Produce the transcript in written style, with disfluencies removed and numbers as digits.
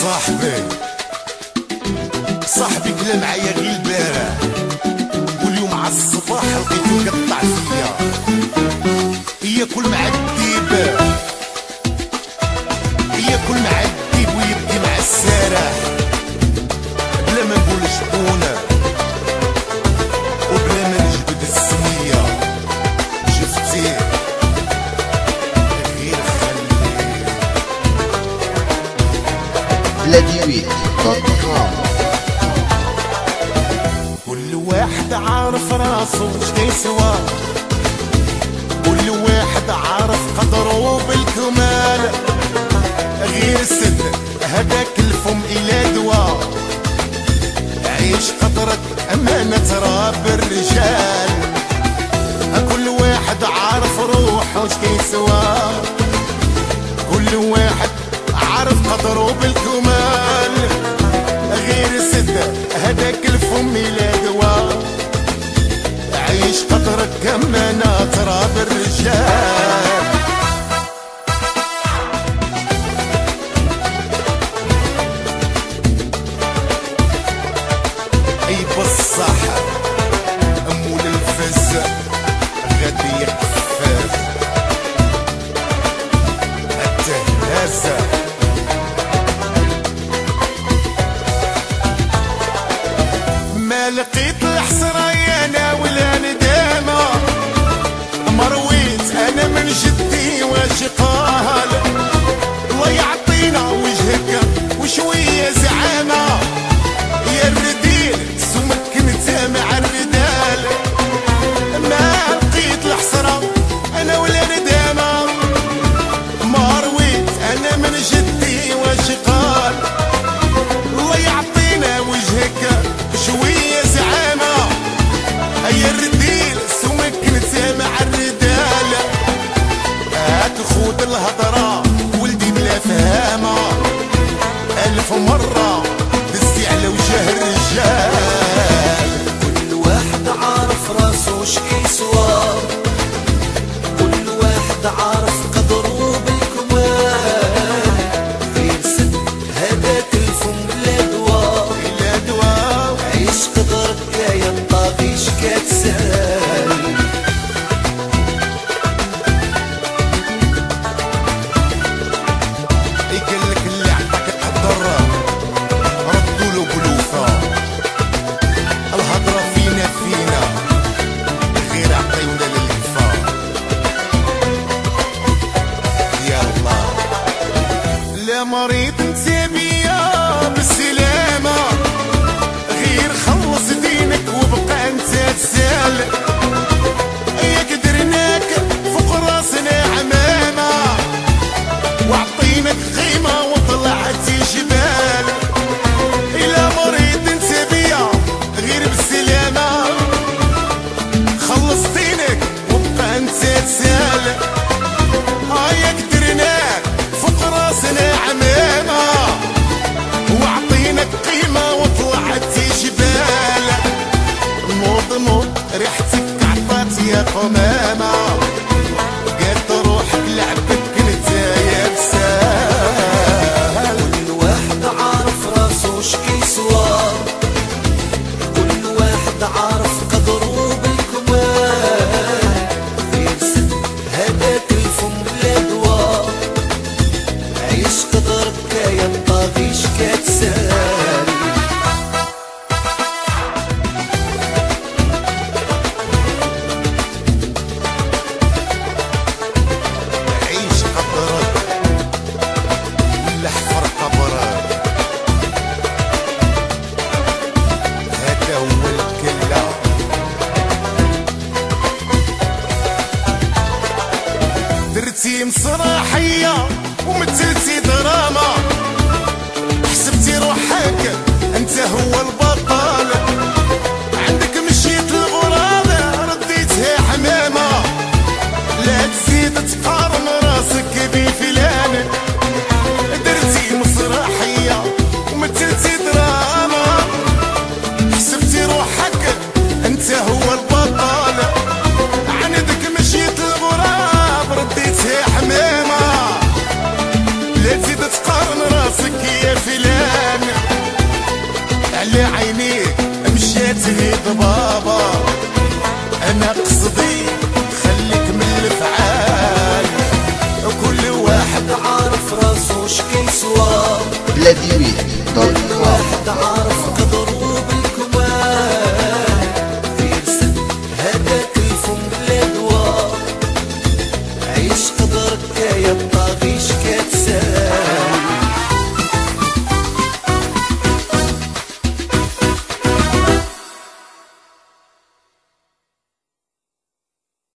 صاحبي كلا معايا غير البارح، واليوم ع الصباح لقيتو يقطع فيا، ياكل مع الديب ياكل مع الديب ويبكي مع السارح، بلا ما نقول شكون وبلا ما نجبد السمية. شفتيه غير خليه بلاديويت.com. كل واحد عارف راسو واش كيسوى، كل واحد عارف قدرو بالكمال، غير سد هداك الفم إلى دوا، عيش قدرك أمانة راب الرجال. كل واحد عارف روحو واش كيسوى، كل واحد عارف قدرو بالكمال، غير سد هداك الفم إلى دوا، عيش قدرك أمانة تراب الرجال. أي بصح أمول الفز غادي يقفز التهازة، ما لقيت الحسرة انا ولا ندامة، مرويت انا من جدي واش قال، الله يعطينا وجهك وشوية زعامة، يا الرديل سمك انت مع الردال، ما لقيت الحسرة انا ولا ندامة، مرويت انا من جدي واش قال، الله يعطينا وجهك شوية زعامة، يا الرديل سمك انت مع الردال، هتخوض الهضرة ولدي بلا فهامة، ألف مرة دزي على وجه الرجال. كل واحد عارف راسو واش كيسوى، كل واحد عارف قدرو بالكمال، غير سد هداك الفم لا دوا، عيش قدرك يا الطاغيش كتسال. يقلك اللي عطاك القدر ردولو بلوفة، الهضرة فينا فينا غير عطيونا للهفا. يلا لا مريض انت بيا بالسلامة، غير خلص دينك وبقى انت تسال، ياك درناك فوق راسنا عمامة، وعطيناك قيمة وطلعتي جبال، إلا مريض انت بيا غير بالسلامة، خلص دينك وبقى انت تسال، ياك درناك فوق راسنا عمامة، وعطيناك قيمة وطلعتي جبال، موض ريحتك عطات يا قمامة، قالت روحك لعبك انت يا بسال. كل واحد عارف راسو واش كيسوى، كل واحد عارف قدرو بالكمال، غير سد هداك الفم لا دوا، عيش قدرك يا الطاغيش كتسال. عيش قدرك ولا حفر قبرك، هذا هو الكلا. درتي مسرحية ومثلتي دراما، حسبتي روحك انت هو البطل، عندك مشيت الغراب رديتها حمامة، لا تزيد تقارن راسك بفلان، درتي مسرحية ومثلتي دراما، حسبتي روحك انت هو البطل، عندك مشيت الغراب رديتها حمامة، لا تزيد تقارن راسك